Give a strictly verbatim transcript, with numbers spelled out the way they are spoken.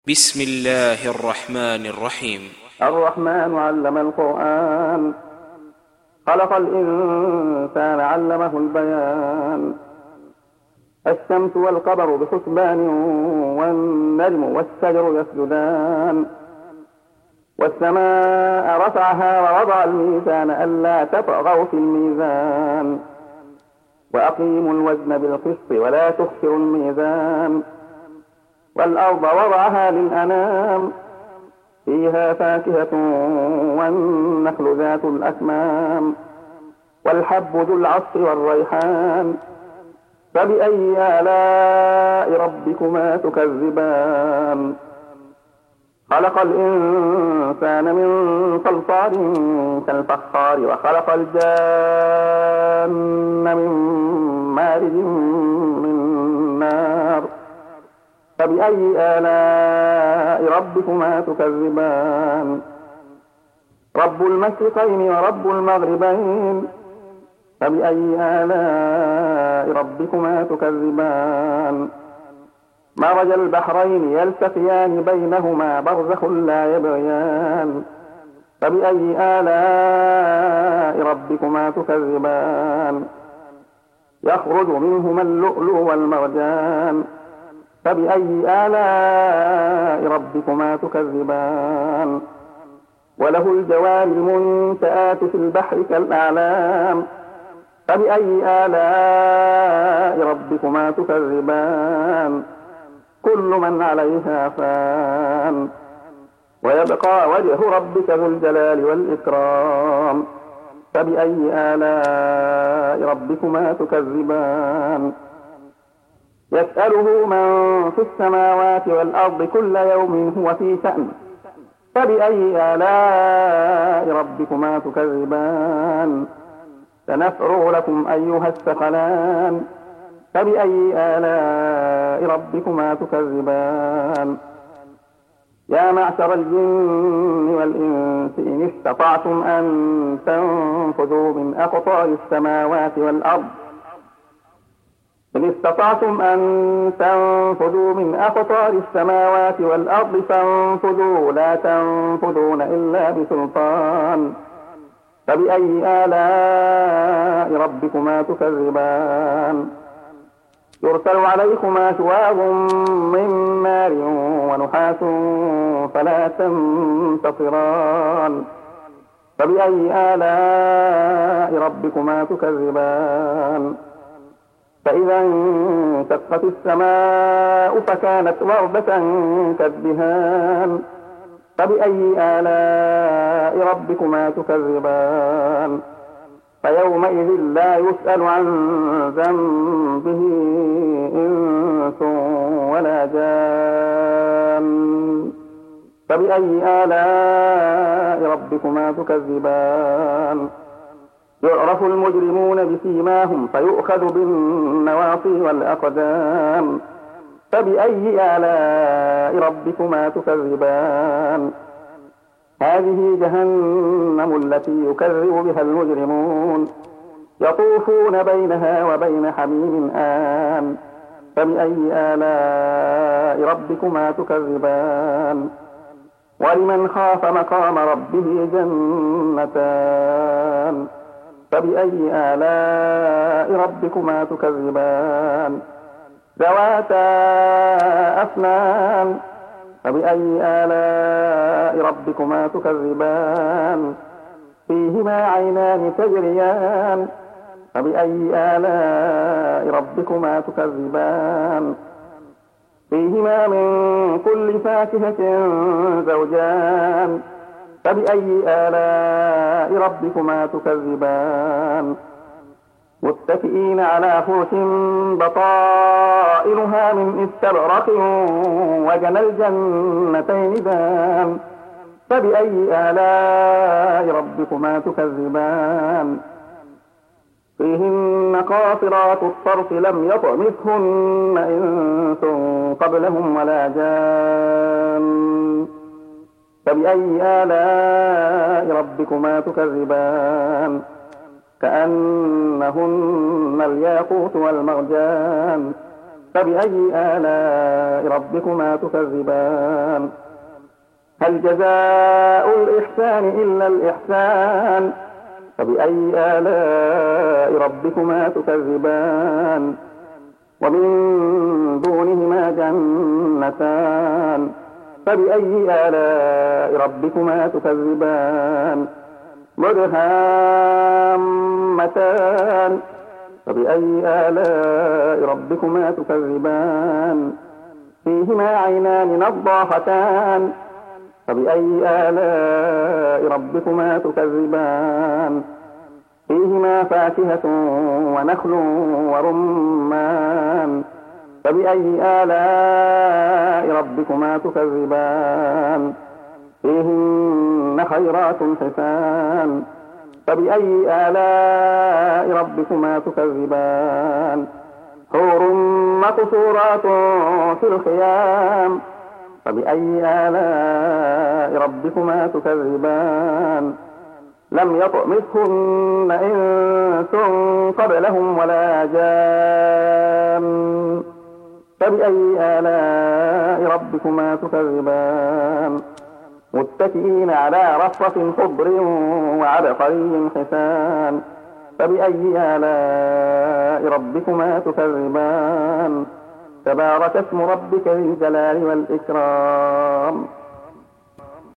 بسم الله الرحمن الرحيم. الرحمن علم القرآن، خلق الإنسان علمه البيان. الشمس والقمر بحسبان، والنجم والشجر يسجدان. والسماء رفعها ووضع الميزان ألا تطغوا في الميزان. وأقيموا الوزن بالقسط ولا تخسروا الميزان. والأرض وضعها للأنام، فيها فاكهة والنخل ذات الأكمام. والحب ذو العصف والريحان، فبأي آلاء ربكما تكذبان. خلق الإنسان من صلصال كالفخار، وخلق الجان من مارج من نار. فبأي آلاء ربكما تكذبان. رب المشرقين ورب المغربين، فبأي آلاء ربكما تكذبان. مرج البحرين يلتقيان بينهما برزخ لا يبغيان. فبأي آلاء ربكما تكذبان. يخرج منهما اللؤلؤ والمرجان، فبأي آلاء ربكما تكذبان. وله الجوار المنشآت في البحر كالأعلام، فبأي آلاء ربكما تكذبان. كل من عليها فان، ويبقى وجه ربك ذو الجلال والإكرام. فبأي آلاء ربكما تكذبان. يسأله من في السماوات والأرض كل يوم هو في شأن. فبأي آلاء ربكما تكذبان. سنفرغ لكم أيها الثقلان. فبأي آلاء ربكما تكذبان. يا معشر الجن والإنس إن استطعتم أن تنفذوا من أقطار السماوات والأرض إن استطعتم أن تنفذوا من أقطار السماوات والأرض فانفذوا، لا تنفذون إلا بسلطان. فبأي آلاء ربكما تكذبان. يرسل عليكما شواظ من نار ونحاس فلا تنتصران. فبأي آلاء ربكما تكذبان. فإذا انشقت السماء فكانت وردة كالدهان. فبأي آلاء ربكما تكذبان. فيومئذ لا يسأل عن ذنبه إنس ولا جان. فبأي آلاء ربكما تكذبان. يعرف المجرمون بسيماهم فيؤخذ بالنواصي والأقدام. فبأي آلاء ربكما تكذبان. هذه جهنم التي يكذب بها المجرمون، يطوفون بينها وبين حميم آن. فبأي آلاء ربكما تكذبان. ولمن خاف مقام ربه جنتان. فبأي آلاء ربكما تكذبان. ذواتا أفنان. فبأي آلاء ربكما تكذبان. فيهما عينان تجريان. فبأي آلاء ربكما تكذبان. فيهما من كل فاكهة زوجان. فبأي آلاء ربكما تكذبان. متكئين على فرش بطائنها من استبرق وجنى الجنتين دان. فبأي آلاء ربكما تكذبان. فيهن قاصرات الطرف لم يطمثهن إنس قبلهم ولا جان. فبأي آلاء ربكما تكذبان. كأنهن الياقوت والمرجان. فبأي آلاء ربكما تكذبان هل جزاء الإحسان إلا الإحسان فبأي آلاء ربكما تكذبان ومن دونهما جنتان فبأي آلاء ربكما تكذبان مدهامتان فبأي آلاء ربكما تكذبان فيهما عينان نضاختان فبأي آلاء ربكما تكذبان فيهما فاكهة ونخل ورمان فبأي آلاء ربكما تكذبان فيهن خيرات حسان فبأي آلاء ربكما تكذبان حور مقصورات في الخيام فبأي آلاء ربكما تكذبان لم يطمثهن إنس قبلهم ولا جان فبأي آلاء ربكما تكذبان متكئين على رفرف خضر وعبقري حسان فبأي آلاء ربكما تكذبان تبارك اسم ربك ذي الجلال والإكرام